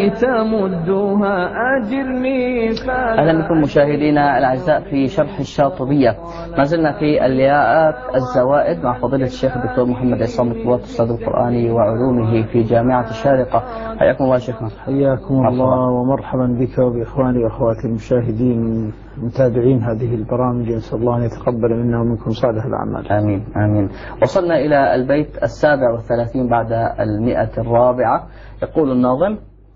تمدها أجرني أهلا بكم مشاهدينا الأعزاء في شرح الشاطبية. ما زلنا في الياءات الزوائد مع فضيلة الشيخ الدكتور محمد عصام الطوات أستاذ القرآن وعلومه في جامعة الشارقة. حياكم الله شيخنا. حياكم الله ومرحبا بك وبإخواني وأخواتي المشاهدين متابعين هذه البرامج. نسأل الله أن يتقبل منا ومنكم صالح الأعمال. آمين آمين. وصلنا إلى البيت 37 بعد 104. يقول الناظم: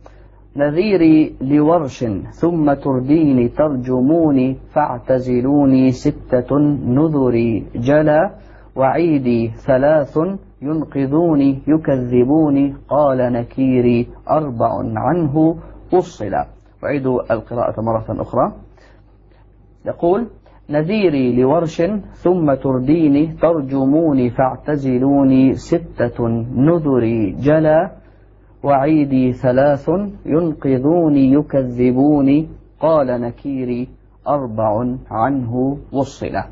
نذيري لورش ثم ترديني ترجموني فاعتزلوني ستة نذري جلا وعيدي ثلاث ينقذوني يكذبوني قال نكيري أربع عنه وصلا. أعيد القراءة مرة أخرى. يقول: نذيري لورش ثم ترديني ترجموني فاعتزلوني ستة نذري جلا وعيدي ثلاث ينقذوني يكذبوني قال نكيري أربع عنه وصلة.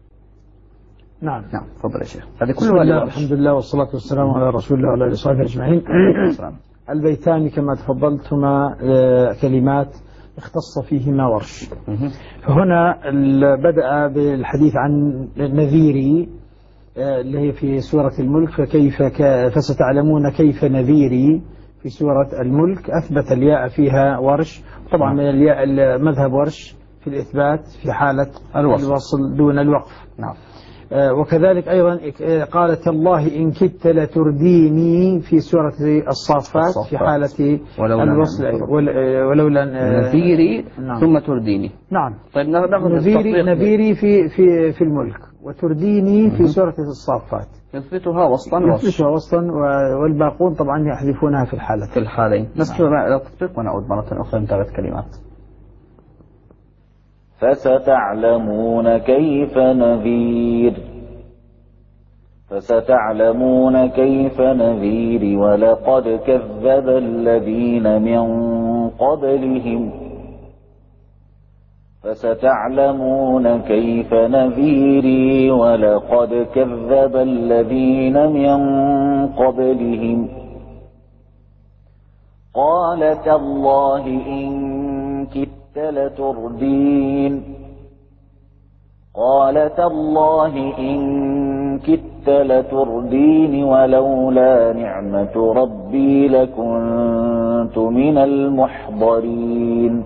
نعم تفضل يا شيخ. هذه كلها الحمد لله والصلاة والسلام على رسول الله وعلى آله وصحبه أجمعين. البيتان كما تفضلتما كلمات اختص فيهما ورش. فهنا بدأ بالحديث عن نذيري اللي هي في سورة الملك، فستعلمون كيف نذيري في سورة الملك. أثبت الياء فيها ورش، طبعا من الياء مذهب ورش في الإثبات في حالة الوصل دون الوقف. نعم. وكذلك أيضا قالت الله إن كدت لترديني في سورة الصافات في حالة الوصل ولولا نذيري. نعم. ثم ترديني. نعم. طيب نذيري في الملك وترديني في سورة الصافات يثبتها وصلا والباقون طبعا يحذفونها في الحالين. نسمع إلى التطبيق ونعود مرة أخرى لمتابعة كلمات. فستعلمون كيف نذير. فستعلمون كيف نذير ولقد كذب الذين من قبلهم. فستعلمون كيف نذيري ولقد كذب الذين من قبلهم. قال تالله إن كدت لتردين. قال تالله إن كدت لتردين ولولا نعمة ربي لكنت من المحضرين.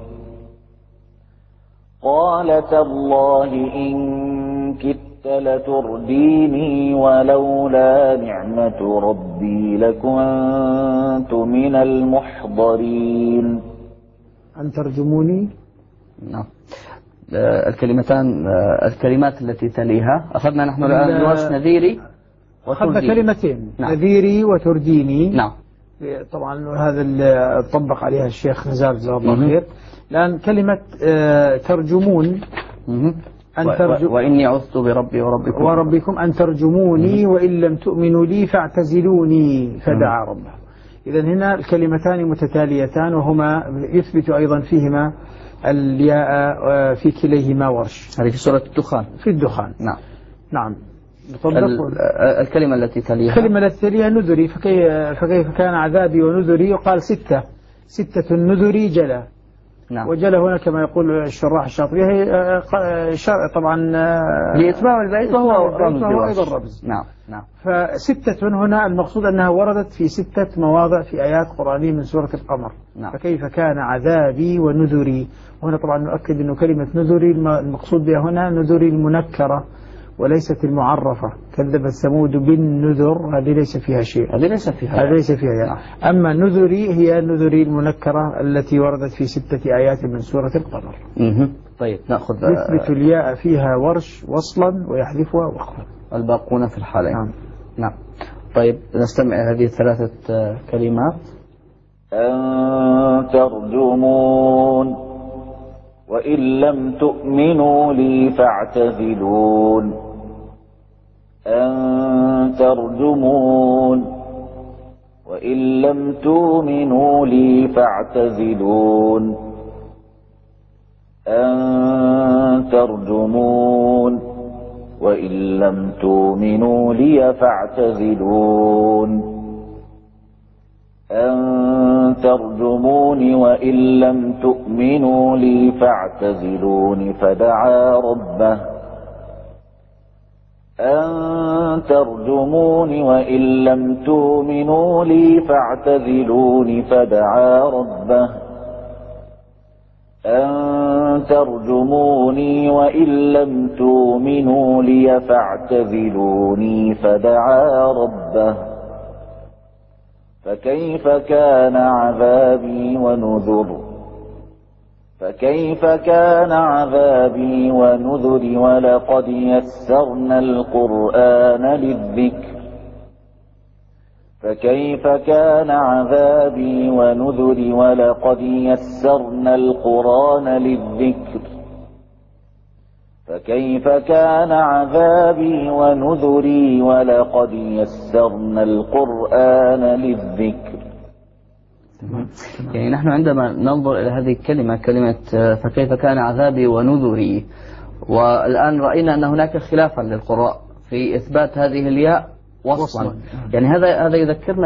قال تالله إن كدت لترديني ولولا نعمة ربي لكنت من المحضرين. أن ترجموني. نعم. الكلمات التي تليها أخذنا نحن الآن لورش نذيري أخذنا كلمتين. نعم. نذيري وترديني. نعم. طبعا هذا اللي طبق عليها الشيخ نزار جزاه الله خير. الآن كلمة ترجمون وإني عذت بربي وربكم أن ترجموني وإن لم تؤمنوا لي فاعتزلوني فدعا ربه. إذن هنا الكلمتان متتاليتان وهما يثبت أيضا فيهما الياء في كليهما ورش. هذه في سورة الدخان. في الدخان. نعم. الكلمة التي تليها نذري. فكيف كان عذابي ونذري. يقال ستة نذري جلا. نعم. وجل هنا كما يقول الشراح الشاطبية هي طبعا لإتمام البيت وهو أيضا رمز. نعم. فستة هنا المقصود أنها وردت في 6 مواضع في آيات قرآنية من سورة القمر. نعم. فكيف كان عذابي ونذري. وهنا طبعا نؤكد أنه كلمة نذري المقصود بها هنا نذري المنكرة وليست المعرفة. كذبت ثمود بالنذر، هذه ليس فيها شيء. هذه ليس فيها يعني. أما نذري هي نذري المنكرة التي وردت في 6 آيات من سورة القمر. طيب نأخذ. يثبت الياء فيها ورش وصلا ويحذفها وقفا. الباقون في الحالين. نعم. طيب نستمع هذه 3 كلمات. أن ترجمون وإن لم تؤمنوا لي فاعتزلون. أن ترجمون وإن لم تؤمنوا لي فاعتزلون. أن ترجمون وإن لم تؤمنوا لي فاعتزلون. أن ترجمون وإن لم تؤمنوا لي فاعتزلون فدعا ربه أن ترجمون وإن لم تؤمنوا لي فاعتزلون فدعا ربه أن ترجموني وإن لم تؤمنوا لي فاعتزلوني فدعا ربه فكيف كان عذابي ونذر فكيف كان عذابي ونذر ولقد يسرنا القرآن للذكر فكيف كان عذابي ونذر ولقد يسرنا القرآن للذكر فكيف كان عذابي ونذري ولقد يسرنا القرآن للذكر. يعني نحن عندما ننظر إلى هذه الكلمة كلمة فكيف كان عذابي ونذري، والآن رأينا أن هناك خلافا للقراء في إثبات هذه الياء وصلا، يعني هذا يذكرنا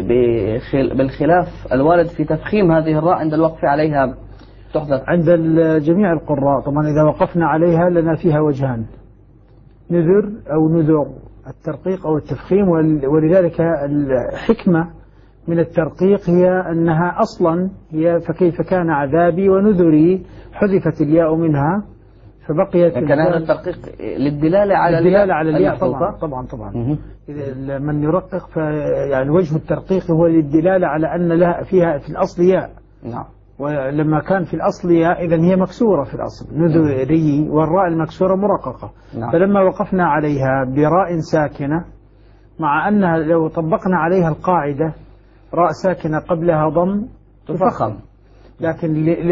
بالخلاف الوارد في تفخيم هذه الراء عند الوقف عليها تحذف عند جميع القراء. طبعا إذا وقفنا عليها لنا فيها وجهان، نذر أو نذر، الترقيق أو التفخيم، ولذلك الحكمة من الترقيق هي أنها أصلا هي فكيف كان عذابي ونذري، حذفت الياء منها فبقيت. كان هذا الترقيق للدلالة على الياء طبعا. من يرقق يعني وجه الترقيق هو للدلالة على أن لها فيها في الأصل ياء. نعم. ولما كان في الأصل ياء إذن هي مكسورة في الأصل نذري، والراء المكسورة مرققة. نعم. فلما وقفنا عليها براء ساكنة، مع أنها لو طبقنا عليها القاعدة راء ساكنة قبلها ضم تفخم، لكن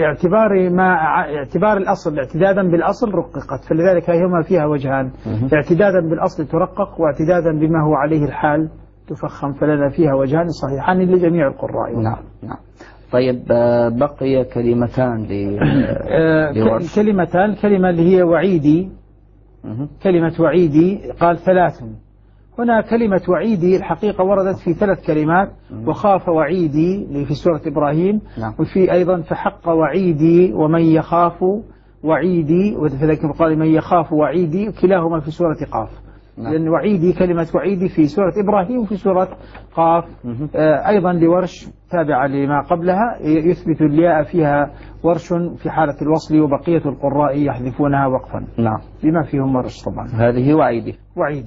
اعتبار الأصل اعتدادا بالأصل رققت، فلذلك هما فيها وجهان، اعتدادا بالأصل ترقق واعتدادا بما هو عليه الحال تفخم، فلنا فيها وجهان صحيحان لجميع القراء. نعم. طيب بقي كلمتان لورش. كلمة اللي هي وعيدي، كلمة وعيدي قال 3. هنا كلمة وعيدي الحقيقة وردت في 3 كلمات، وخاف وعيدي اللي في سورة إبراهيم. نعم. وفي أيضا فحق وعيدي ومن يخاف وعيدي، وذلك قال من يخاف وعيدي، كلاهما في سورة قاف. نعم. لأن وعيدي كلمة وعيدي في سورة إبراهيم وفي سورة قاف. أيضا لورش تابعة لما قبلها يثبت الياء فيها ورش في حالة الوصل، وبقية القراء يحذفونها وقفا. نعم. بما فيهم ورش طبعا. هذه وعيدي.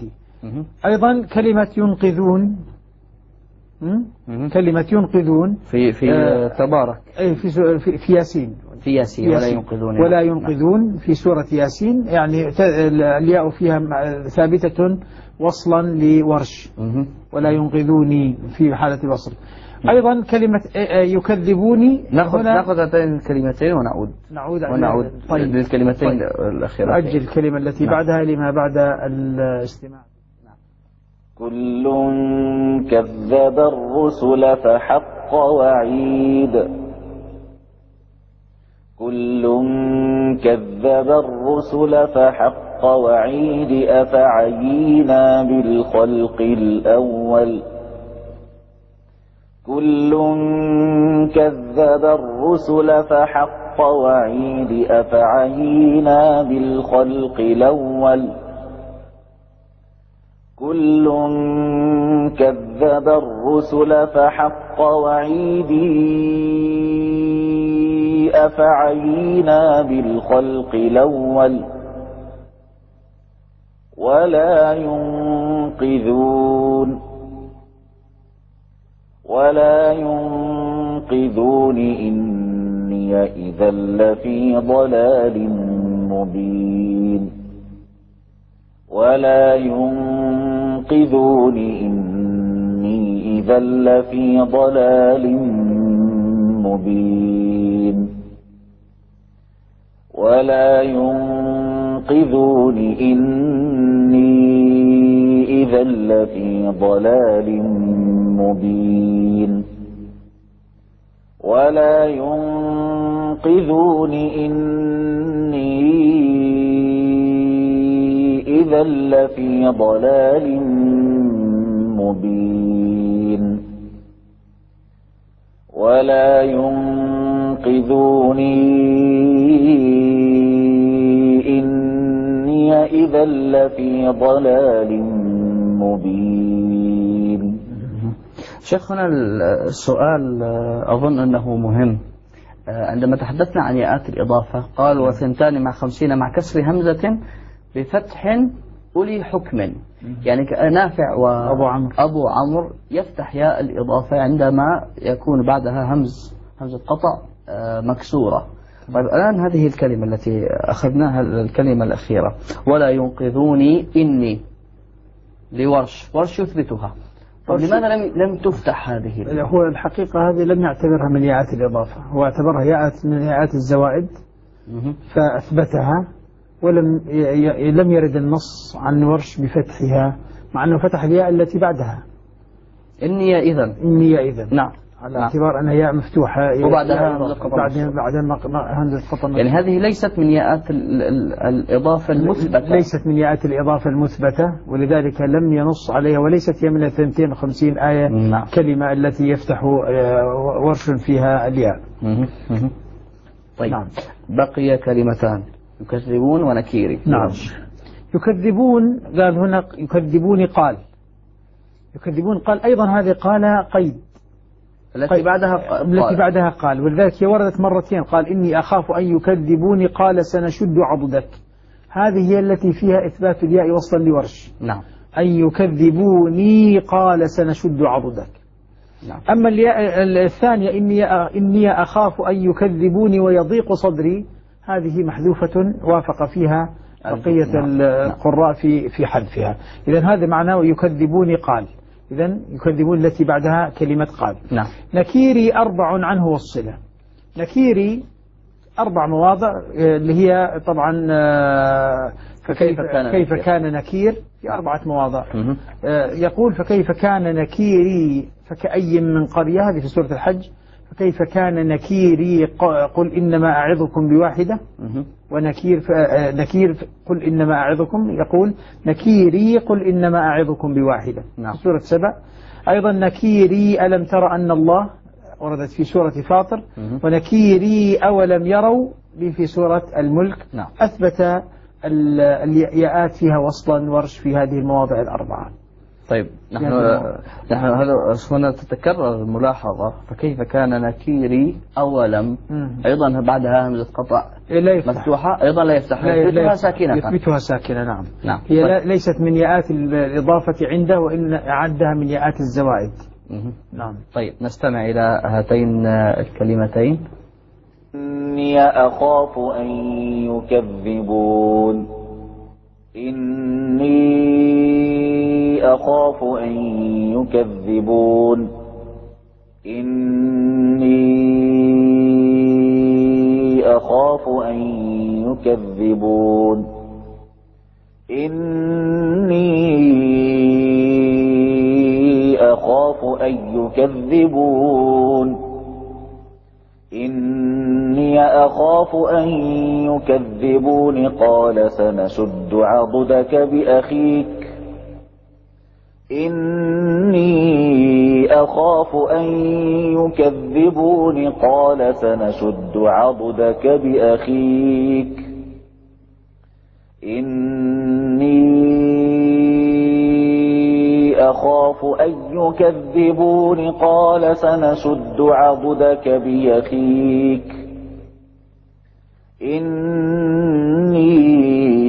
أيضا كلمة ينقذون، كلمة ينقذون في تبارك، في ياسين، ولا ينقذون في سورة ياسين، يعني الياء فيها ثابتة وصلا لورش، ولا ينقذوني في حالة الوصل. أيضا كلمة يكذبوني، نأخذ هاتين الكلمتين ونعود طيب. للكلمتين الأخيرة. أجل الكلمة التي بعدها لما بعد الاستماع. كل كذب الرسل فحق وعيد، كل كذب الرسل فحق وعيد أفعينا بالخلق الأول، كل كذب الرسل فحق وعيد أفعينا بالخلق الأول، كل كذب الرسل فحق وعيدي أفعينا بالخلق الأول ولا ينقذون إني إذا لفي ضلال مبين، ولا ينقذون إني إذا لفي ضلال مبين، ولا ينقذون إني إذا لفي ضلال مبين، ولا ينقذون إني إذا لفي ضلال مبين. ولا ينقذوني إني إذا لفي ضلال مبين. شيخنا السؤال أظن أنه مهم. عندما تحدثنا عن ياءات الإضافة قال وثنتان مع 50 مع كسر همزة بفتح أولي حكم، يعني نافع وأبو عمرو يفتح ياء الإضافة عندما يكون بعدها همزة قطع مكسورة. طيب الآن هذه الكلمة التي أخذناها الكلمة الأخيرة ولا ينقذوني إني لورش يثبتها، طيب لماذا لم تفتح هذه؟ هو الحقيقة هذه لم يعتبرها من ياءات الإضافة، هو اعتبرها ياءات من ياءات الزوائد فأثبتها، لم يرد النص عن ورش بفتحها، مع أنه فتح الياء التي بعدها إني إذن نعم، على اعتبار أنها ياء مفتوحة وبعدها همزة قطع. يعني هذه ليست من ياءات الإضافة المثبتة، ليست من ياءات الإضافة المثبتة، ولذلك لم ينص عليها، وليست هي من 250 آية كلمة التي يفتح ورش فيها الياء. طيب نعم. بقي كلمتان يكذبون ونكيري. نعم. يكذبون قال هنا يكذبون قال أيضا هذه قال قيد التي بعدها قال، ولذلك هي وردت مرتين، قال إني أخاف أن يكذبوني قال سنشد عضدك، هذه هي التي فيها إثبات الياء وصلا لورش. نعم. أن يكذبوني قال سنشد عضدك. نعم. أما الثانية إني أخاف أن يكذبوني ويضيق صدري، هذه محذوفة وافق فيها بقية القراء في حذفها. إذن هذا معناه يكذبوني قال، إذن يكذبون التي بعدها كلمة قال. نعم. نكيري 4 عنه والصلة. نكيري 4 مواضع اللي هي طبعا كيف كان نكير في 4 مواضع. يقول فكيف كان نكيري فكأي من قرية، هذه في سورة الحج، فكيف كان نكيري قل إنما أعظكم بواحدة، ونكير قل إنما أعظكم، يقول نكيري قل إنما أعظكم بواحدة. نعم. في سورة 7 أيضا نكيري ألم تر أن الله، وردت في سورة فاطر، ونكيري أولم يروا في سورة الملك. نعم. أثبت الياءات فيها وصلا ورش في هذه المواضع 4. طيب نحن هنا تتكرر الملاحظة فكيف كان نكيري أولم أيضا بعدها همزة قطع مفتوحة أيضا لا يفتح، يثبتها ساكنة. نعم. هي طيب. ليست من ياءات الإضافة عنده، وإن أعدها من ياءات الزوائد. نعم. طيب نستمع إلى هاتين الكلمتين. إني أخاف أن يكذبون. إني أخاف أن يكذبون. إني أخاف أن يكذبون. إني أخاف أن يكذبون. إني أخاف أن يكذبون قال سنشد عضدك بأخيك. إني أخاف أن يكذبون قال سنشد عضدك بأخيك. إني أخاف أن يكذبون قال سنشد عضدك بأخيك. إني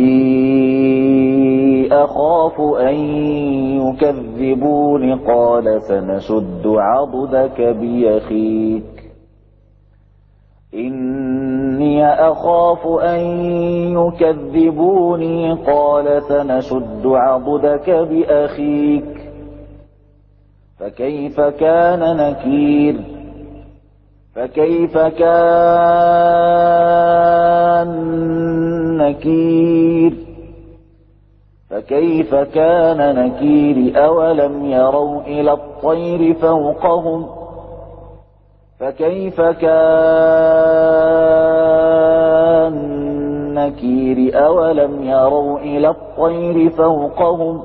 أخاف أن يكذبون قال سنشد عضدك بأخيك. إني أخاف أن يكذبوني قال سنشد عضدك بأخيك. فكيف كان نكير. فكيف كان نكير أولم يروا إلى الطير فوقهم. فكيف كان نكير أولم يروا إلى الطير فوقهم.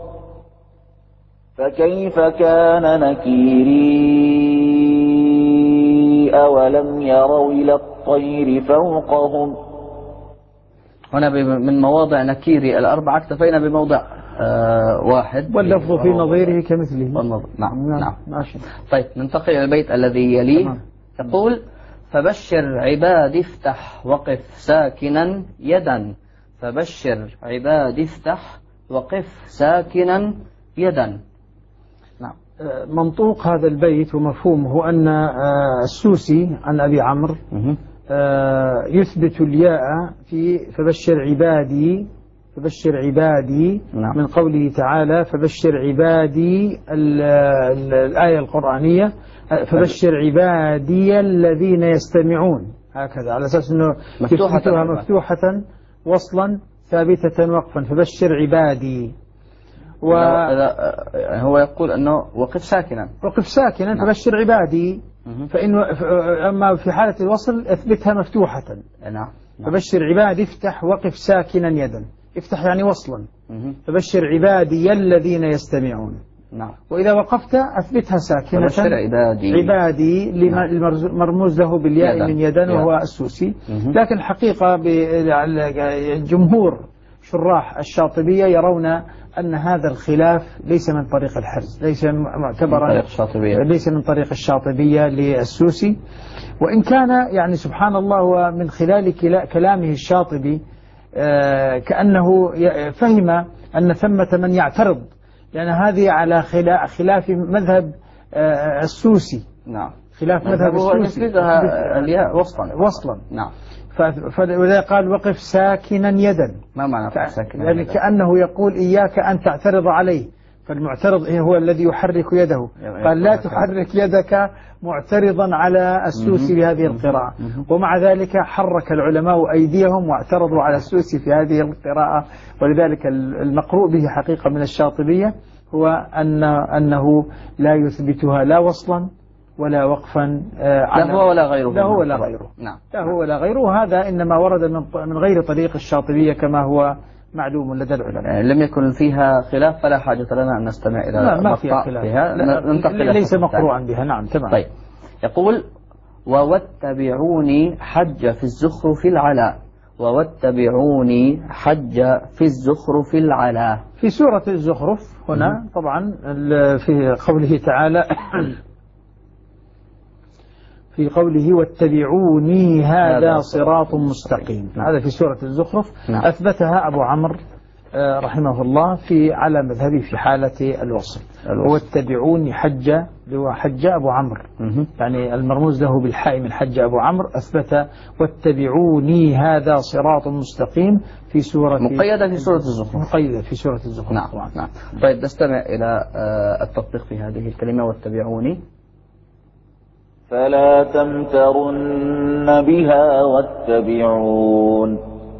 فكيف كان نكيري أولم يروا إلى الطير فوقهم. هنا من مواضع نكير الأربعة اكتفينا بموضع واحد، واللفظ في نظيره كمثله. نعم. طيب ننتقل إلى البيت الذي يليه. يقول: فبشر عبادي افتح وقف ساكنا يدا. فبشر عبادي افتح وقف ساكنا يدا. نعم. منطوق هذا البيت ومفهومه أن السوسي عن أبي عمرو يثبت الياء في فبشر عبادي نعم. من قوله تعالى فبشر عبادي الآية القرآنية فبشر عبادي الذين يستمعون، هكذا على أساس أنه مفتوحة وصلا ثابتة وقفا. فبشر عبادي هو يقول أنه وقف ساكنا نعم. فبشر عبادي، فإنه أما في حالة الوصل أثبتها مفتوحة. نعم. فبشر عبادي افتح وقف ساكنا يدا. افتح يعني وصلا. فبشر عبادي الذين يستمعون. نعم. وإذا وقفت أثبتها ساكنة. فبشر عبادي مرموز له بالياء من يدا وهو السوسي. لكن الحقيقة جمهور شراح الشاطبية يرون أن هذا الخلاف ليس من طريق الحرز، ليس معتبرا، ليس من طريق الشاطبية للسوسي، وإن كان يعني سبحان الله ومن خلال كلامه الشاطبي كأنه فهم أن ثمة من يعترض، لأن هذه على خلاف مذهب السوسي. نعم. خلاف مذهب السوسي الياء وصلا. نعم. فلذا قال وقف ساكنا يدا. ما معنى وقف ساكنا يعني يدا؟ كأنه يقول إياك أن تعترض عليه، فالمعترض هو الذي يحرك يده. قال لا تحرك يدك معترضا على السوسي بهذه القراءة. ومع ذلك حرك العلماء أيديهم واعترضوا على السوسي في هذه القراءة. ولذلك المقروء به حقيقة من الشاطبية هو أنه لا يثبتها لا وصلا ولا وقفا، لا هو ولا غيره. لا هو ولا غيره. نعم. لا هو ولا غيره. هذا إنما ورد من غير طريق الشاطبية كما هو معلوم لدى العلماء. لم يكن فيها خلاف فلا حاجة لنا أن نستمع إلى لا ما فيها خلاف بها. ليس مقروعا بها. نعم تمام. طيب يقول: وواتبعوني حج في الزخرف العلا. وواتبعوني حج في الزخرف العلا. في سورة الزخرف هنا طبعا في قوله تعالى في قوله واتبعوني هذا صراط مستقيم. هذا في سورة الزخرف. أثبتها أبو عمرو رحمه الله على مذهبه في حالة الوصل. واتبعوني حج أبو عمرو، يعني المرموز له بالحاء من حج أبو عمرو. أثبت واتبعوني هذا صراط مستقيم في سورة مقيدة في سورة الزخرف. مقيدة في سورة الزخرف. نعم. طيب نستمع إلى التطبيق في هذه الكلمة واتبعوني. فلا تمترن بها واتبعون.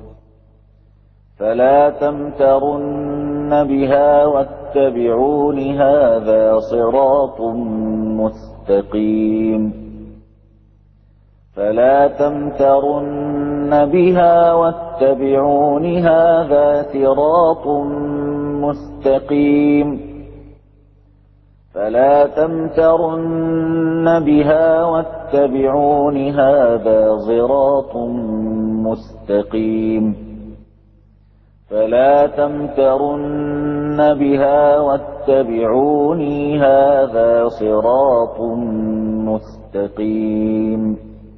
فلا تمترن بها واتبعون هذا صراط مستقيم. فلا تمترن بها واتبعون هذا صراط مستقيم. فلا تمترن بها واتبعون هذا صراط مستقيم. فلا تمترن بها واتبعون هذا صراط مستقيم.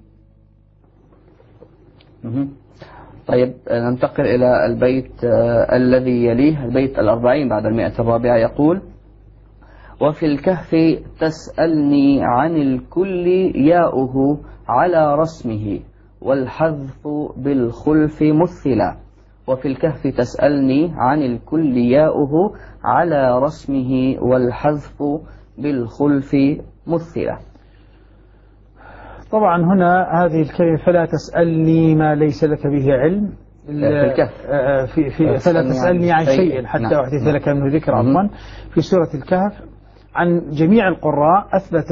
طيب ننتقل إلى البيت الذي يليه، البيت 40 بعد 100. يقول: وفي الكهف تسألني عن الكل ياؤه على رسمه والحذف بالخلف مثلا. وفي الكهف تسألني عن الكل ياؤه على رسمه والحذف بالخلف مثلا. طبعا هنا هذه الكلمة فلا تسألني ما ليس لك به علم في الكهف فلا تسألني عن شيء حتى أحدث لك منه ذكر. عفوا في سورة الكهف عن جميع القراء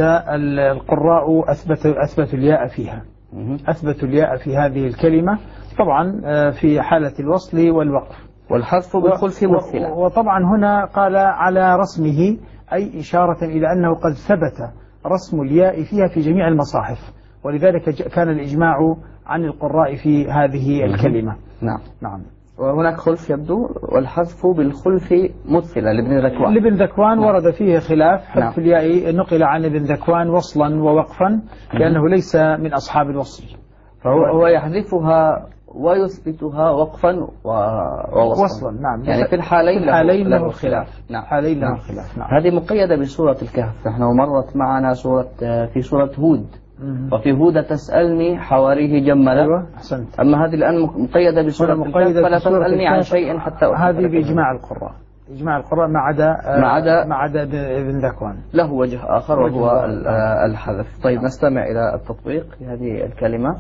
أثبتوا الياء فيها. أثبتوا الياء في هذه الكلمة طبعا في حالة الوصل والوقف والحذف بالخلف مثلا. وطبعا هنا قال على رسمه أي إشارة إلى أنه قد ثبت رسم الياء فيها في جميع المصاحف، ولذلك كان الإجماع عن القراء في هذه الكلمة. نعم. نعم. وهناك خلف يبدو، والحذف بالخلف مثلة لابن ذكوان. لابن ذكوان نعم. ورد فيه خلاف. حذف الياء نقل عن ابن ذكوان وصلا ووقفا لأنه ليس من أصحاب الوصل، فهو يحذفها ويثبتها وقفا ووصلا. نعم. يعني في الحالين له خلاف. نعم. حالين له خلاف. نعم. هذه مقيدة بسورة الكهف. نحن مرت معنا في سورة هود، وفي هود تسألني حواريه جملا. أيوة أحسنت. أما هذه الآن مقيدة بسورة الكهف، فلا تسألني عن شيء حتى هذه بإجماع القراء. إجماع القراء ما عدا ابن ذكوان له وجه آخر وهو الحذف. طيب نستمع إلى التطبيق في هذه الكلمة.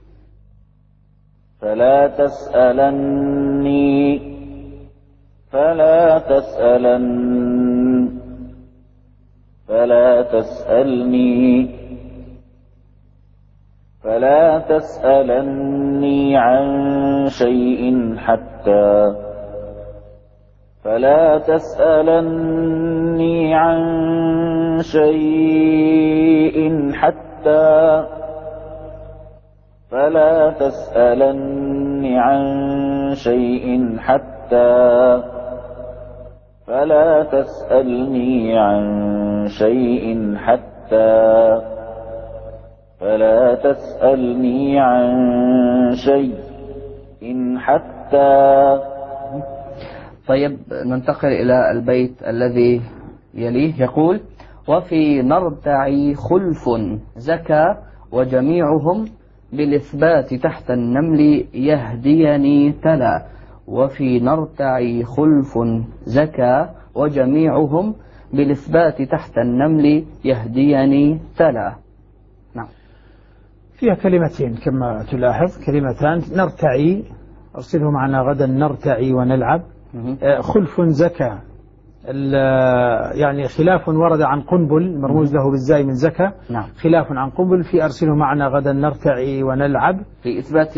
فلا تسألني فلا تسألني عن شيء حتى طيب ننتقل إلى البيت الذي يليه. يقول: وفي نرتعي خلف زكى وجميعهم بالإثبات تحت النمل يهديني تلا. وفي نرتعي خلف زكى وجميعهم بالإثبات تحت النمل يهديني تلا. نعم. فيها كلمتين كما تلاحظ، كلمتان. نرتعي أرسله معنا غدا نرتعي ونلعب. خلف زكى يعني خلاف ورد عن قنبل مرموز له بالزاي من زكى. نعم. خلاف عن قنبل في أرسله معنا غدا نرتعي ونلعب في إثبات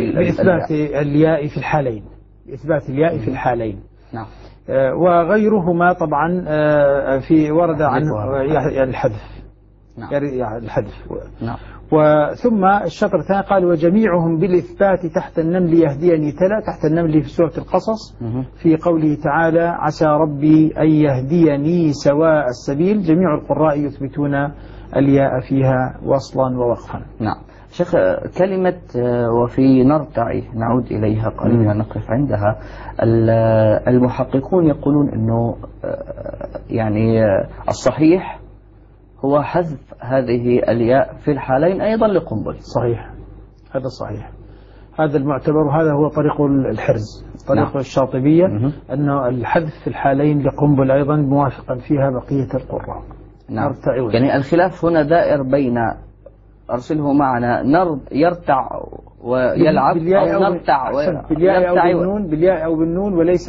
الياء في الحالين. إثبات الياء في الحالين. نعم. وغيرهما طبعا في ورد عن الحذف. نعم. الحذف. نعم. وثم الشطر الثاني قال: وجميعهم بالإثبات تحت النمل يهديني تلا. تحت النمل في سورة القصص في قوله تعالى: عسى ربي أن يهديني سواء السبيل. جميع القراء يثبتون الياء فيها وصلا ووقفا. نعم. شيخ، كلمة وفي نرتعي نعود إليها قليلا نقف عندها. المحققون يقولون أنه يعني الصحيح هو حذف هذه الياء في الحالين أيضا لقنبل. صحيح، هذا صحيح، هذا المعتبر، هذا هو طريق الحرز، طريق نعم. الشاطبية أنه الحذف في الحالين لقنبل أيضا موافقا فيها بقية القراء. نعم. يعني الخلاف هنا دائر بين أرسله معنا يرتع ويلعب أو نرتع بالياء أو بالنون وليس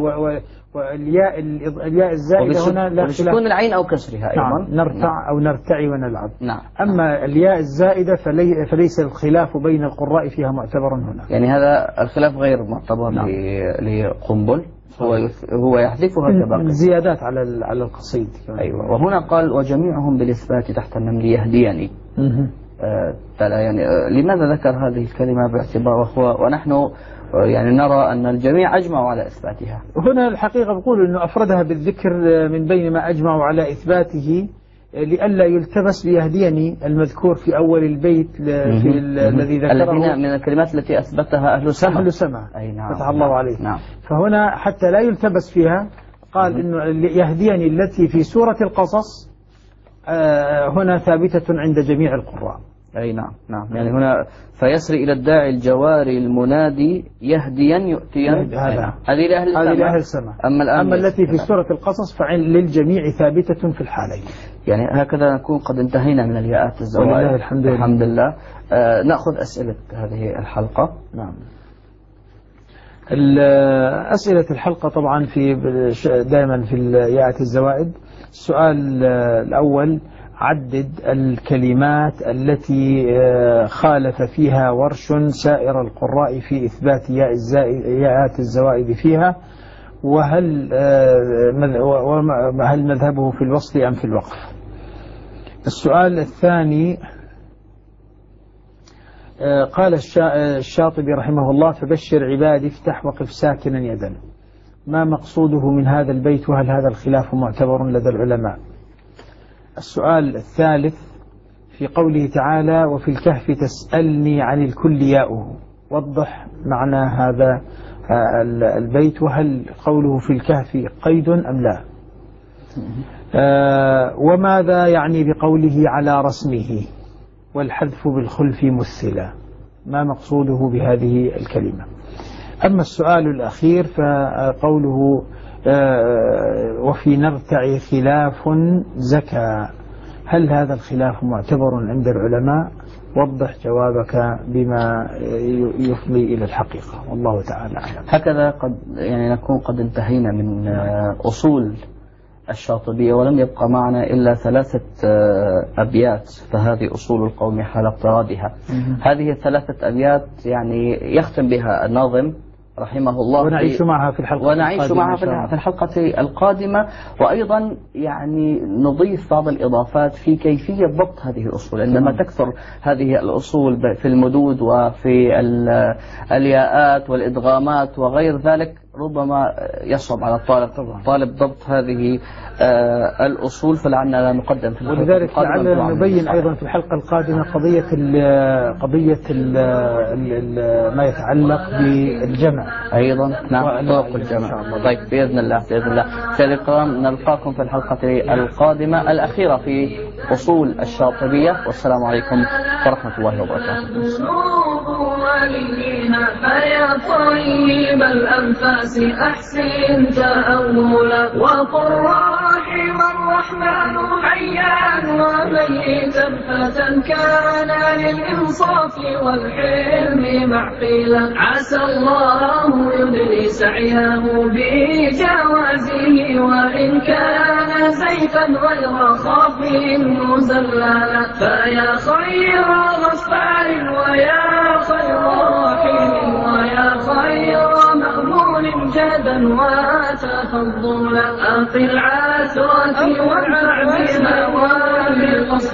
والياء الزائدة هنا لا خلاف. وبسكون العين أو كسرها أيضا. نعم. نرتع نعم. أو نرتعي ونلعب. نعم. أما الياء الزائدة فليس الخلاف بين القراء فيها معتبر هنا. يعني هذا الخلاف غير معتبر. نعم. لقنبل هو يحذفها كباقي زيادات على القصيد. أيوة. وهنا قال: وجميعهم بالإثبات تحت النمل يهديني. يعني لماذا ذكر هذه الكلمة باعتبار ونحن يعني نرى أن الجميع أجمعوا على إثباتها؟ هنا الحقيقة بقول أنه أفردها بالذكر من بين ما أجمعوا على إثباته لئلا يلتبس بيهديني المذكور في أول البيت في الذي ذكره الذين من الكلمات التي أثبتها أهل السماء. أهل السماء. أي نعم. فتح الله عليه. نعم. فهنا حتى لا يلتبس فيها قال إنه يهديني التي في سورة القصص هنا ثابتة عند جميع القراء. أي نعم. نعم. يعني هنا فيسري إلى الداعي الجواري المنادي يهديا يؤتيا. هذه لأهل السماء. أما التي في سورة القصص فللجميع ثابتة في الحالين. يعني هكذا نكون قد انتهينا من الياءات الزوائد. الحمد لله. نأخذ أسئلة هذه الحلقة. نعم. أسئلة الحلقة طبعا دائما في الياءات الزوائد. السؤال الأول: عدد الكلمات التي خالف فيها ورش سائر القراء في إثبات ياءات الزوائد فيها، وهل مذهبه في الوصل أم في الوقف؟ السؤال الثاني: قال الشاطبي رحمه الله: فبشر عبادي افتح وقف ساكنا يدا. ما مقصوده من هذا البيت، وهل هذا الخلاف معتبر لدى العلماء؟ السؤال الثالث في قوله تعالى: وفي الكهف تسألني عن الكل ياؤه، وضح معنى هذا البيت، وهل قوله في الكهف قيد أم لا؟ وماذا يعني بقوله على رسمه والحذف بالخلف مثلا؟ ما مقصوده بهذه الكلمة؟ أما السؤال الأخير فقوله وفي نرتع خلاف زكى، هل هذا الخلاف معتبر عند العلماء؟ وضح جوابك بما يفضي إلى الحقيقة، والله تعالى أعلم. هكذا قد يعني نكون قد انتهينا من أصول الشاطبية، ولم يبقى معنا إلا 3 أبيات، فهذه أصول القوم حال اقترابها. هذه 3 أبيات يعني يختم بها الناظم رحمه الله، ونعيش معها في الحلقة القادمة، وأيضا يعني نضيف بعض الإضافات في كيفية ضبط هذه الأصول. عندما تكثر هذه الأصول في المدود وفي الياءات والإدغامات وغير ذلك، ربما يصعب على الطالب ضبط هذه الأصول، فلعلنا نقدم في الحلقة ولذلك لعلنا نبين أيضا في الحلقة القادمة قضية ما يتعلق بالجمع أيضا. نعم، طرق الجمع. طيب، بإذن الله سيدي الكرام، نلقاكم في الحلقة القادمة الأخيرة في أصول الشاطبية، والسلام عليكم ورحمة الله وبركاته. فيا طيب الأنفاس أحسن تأولا، وقل رحم الرحمن حيا وميتا فتى كان للإنصاف والحلم معقلا، عسى الله يدري سعيه بجوازه، وإن كان زيفا غير خاف مزللا، فيا خير غفار ويا خير رحيم ويا خير مأمون جدا وتفضلا، أقل عثرتي وارفع بها وبالقصد